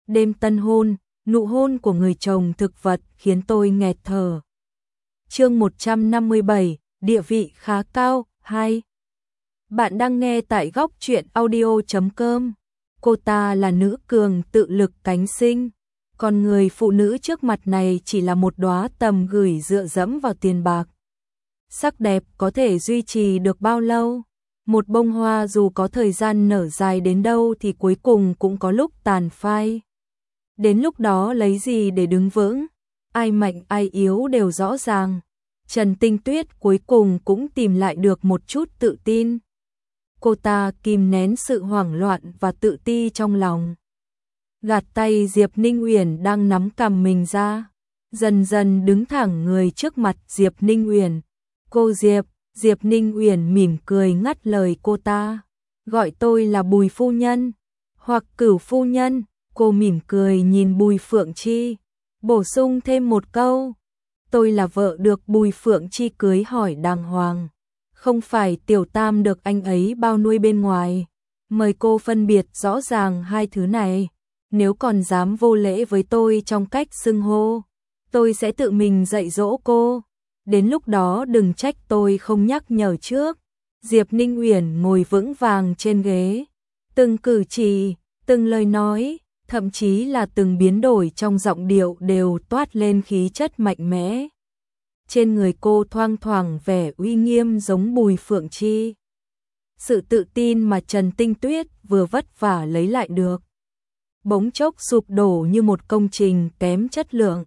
Đêm tân hôn, nụ hôn của người chồng thực vật khiến tôi nghẹt thở. Chương 157, địa vị khá cao, 2. Bạn đang nghe tại góc truyện audio.com. Cô ta là nữ cường tự lực cánh sinh, còn người phụ nữ trước mặt này chỉ là một đóa tầm gửi dựa dẫm vào tiền bạc. Sắc đẹp có thể duy trì được bao lâu? Một bông hoa dù có thời gian nở dài đến đâu thì cuối cùng cũng có lúc tàn phai. Đến lúc đó lấy gì để đứng vững? Ai mạnh ai yếu đều rõ ràng. Trần Tinh Tuyết cuối cùng cũng tìm lại được một chút tự tin. Cô ta kìm nén sự hoảng loạn và tự ti trong lòng. Gạt tay Diệp Ninh Uyển đang nắm cằm mình ra. Dần dần đứng thẳng người trước mặt Diệp Ninh Uyển. Cô Diệp, Diệp Ninh Uyển mỉm cười ngắt lời cô ta. Gọi tôi là Bùi phu nhân, hoặc Cửu phu nhân. Cô mỉm cười nhìn Bùi Phượng Chi, bổ sung thêm một câu. Tôi là vợ được Bùi Phượng Chi cưới hỏi đàng hoàng. Không phải tiểu tam được anh ấy bao nuôi bên ngoài. Mời cô phân biệt rõ ràng hai thứ này. Nếu còn dám vô lễ với tôi trong cách xưng hô, tôi sẽ tự mình dạy dỗ cô. Đến lúc đó đừng trách tôi không nhắc nhở trước. Diệp Ninh Uyển ngồi vững vàng trên ghế. Từng cử chỉ, từng lời nói, thậm chí là từng biến đổi trong giọng điệu đều toát lên khí chất mạnh mẽ. Trên người cô thoang thoảng vẻ uy nghiêm giống Bùi Phượng Chi. Sự tự tin mà Trần Tinh Tuyết vừa vất vả lấy lại được, bỗng chốc sụp đổ như một công trình kém chất lượng.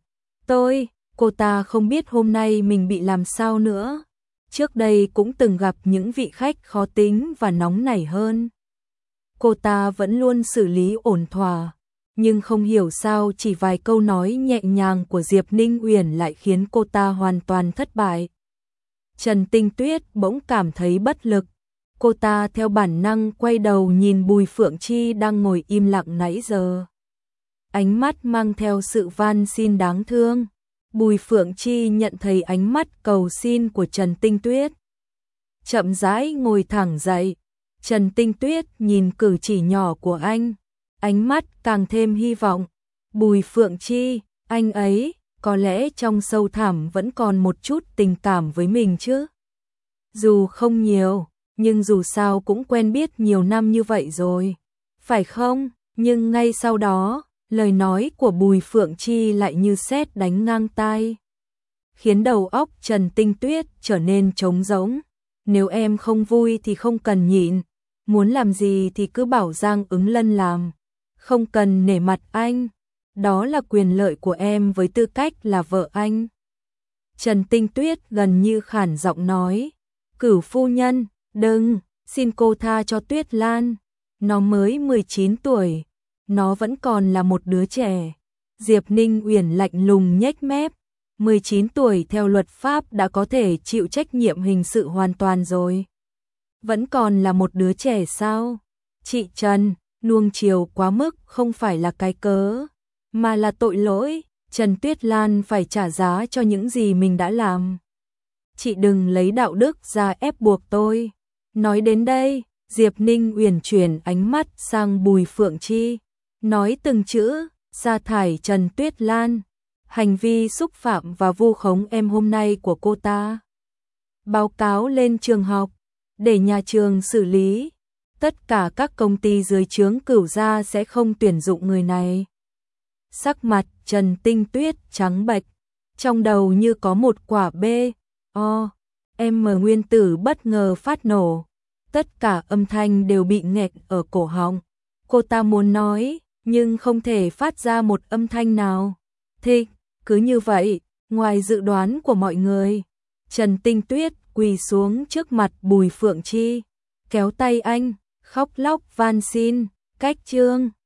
Cô ta không biết hôm nay mình bị làm sao nữa. Trước đây cũng từng gặp những vị khách khó tính và nóng nảy hơn. Cô ta vẫn luôn xử lý ổn thỏa, nhưng không hiểu sao chỉ vài câu nói nhẹ nhàng của Diệp Ninh Uyển lại khiến cô ta hoàn toàn thất bại. Trần Tinh Tuyết bỗng cảm thấy bất lực. Cô ta theo bản năng quay đầu nhìn Bùi Phượng Chi đang ngồi im lặng nãy giờ. Ánh mắt mang theo sự van xin đáng thương. Bùi Phượng Chi nhận thấy ánh mắt cầu xin của Trần Tinh Tuyết, chậm rãi ngồi thẳng dậy. Trần Tinh Tuyết nhìn cử chỉ nhỏ của anh, ánh mắt càng thêm hy vọng. Bùi Phượng Chi, anh ấy có lẽ trong sâu thẳm vẫn còn một chút tình cảm với mình chứ. Dù không nhiều, nhưng dù sao cũng quen biết nhiều năm như vậy rồi, phải không? Nhưng ngay sau đó, lời nói của Bùi Phượng Chi lại như sét đánh ngang tai, khiến đầu óc Trần Tinh Tuyết trở nên trống rỗng. Nếu em không vui thì không cần nhịn, muốn làm gì thì cứ bảo Giang Ứng Lân làm, không cần nể mặt anh, đó là quyền lợi của em với tư cách là vợ anh. Trần Tinh Tuyết gần như khản giọng nói. Cửu phu nhân, đừng, xin cô tha cho Tuyết Lan, nó mới 19 tuổi. Nó vẫn còn là một đứa trẻ. Diệp Ninh Uyển lạnh lùng nhếch mép. 19 tuổi theo luật pháp đã có thể chịu trách nhiệm hình sự hoàn toàn rồi. Vẫn còn là một đứa trẻ sao? Chị Trần, nuông chiều quá mức không phải là cái cớ, mà là tội lỗi. Trần Tuyết Lan phải trả giá cho những gì mình đã làm. Chị đừng lấy đạo đức ra ép buộc tôi. Nói đến đây, Diệp Ninh Uyển chuyển ánh mắt sang Bùi Phượng Chi, nói từng chữ, sa thải Trần Tuyết Lan. Hành vi xúc phạm và vu khống em hôm nay của cô ta, báo cáo lên trường học, để nhà trường xử lý. Tất cả các công ty dưới trướng Cửu gia sẽ không tuyển dụng người này. Sắc mặt Trần Tinh Tuyết trắng bệch, trong đầu như có một quả nguyên tử bất ngờ phát nổ. Tất cả âm thanh đều bị nghẹt ở cổ họng. Cô ta muốn nói, nhưng không thể phát ra một âm thanh nào. Thì, cứ như vậy, ngoài dự đoán của mọi người, Trần Tinh Tuyết quỳ xuống trước mặt Bùi Phượng Chi, kéo tay anh, khóc lóc van xin, cách trương.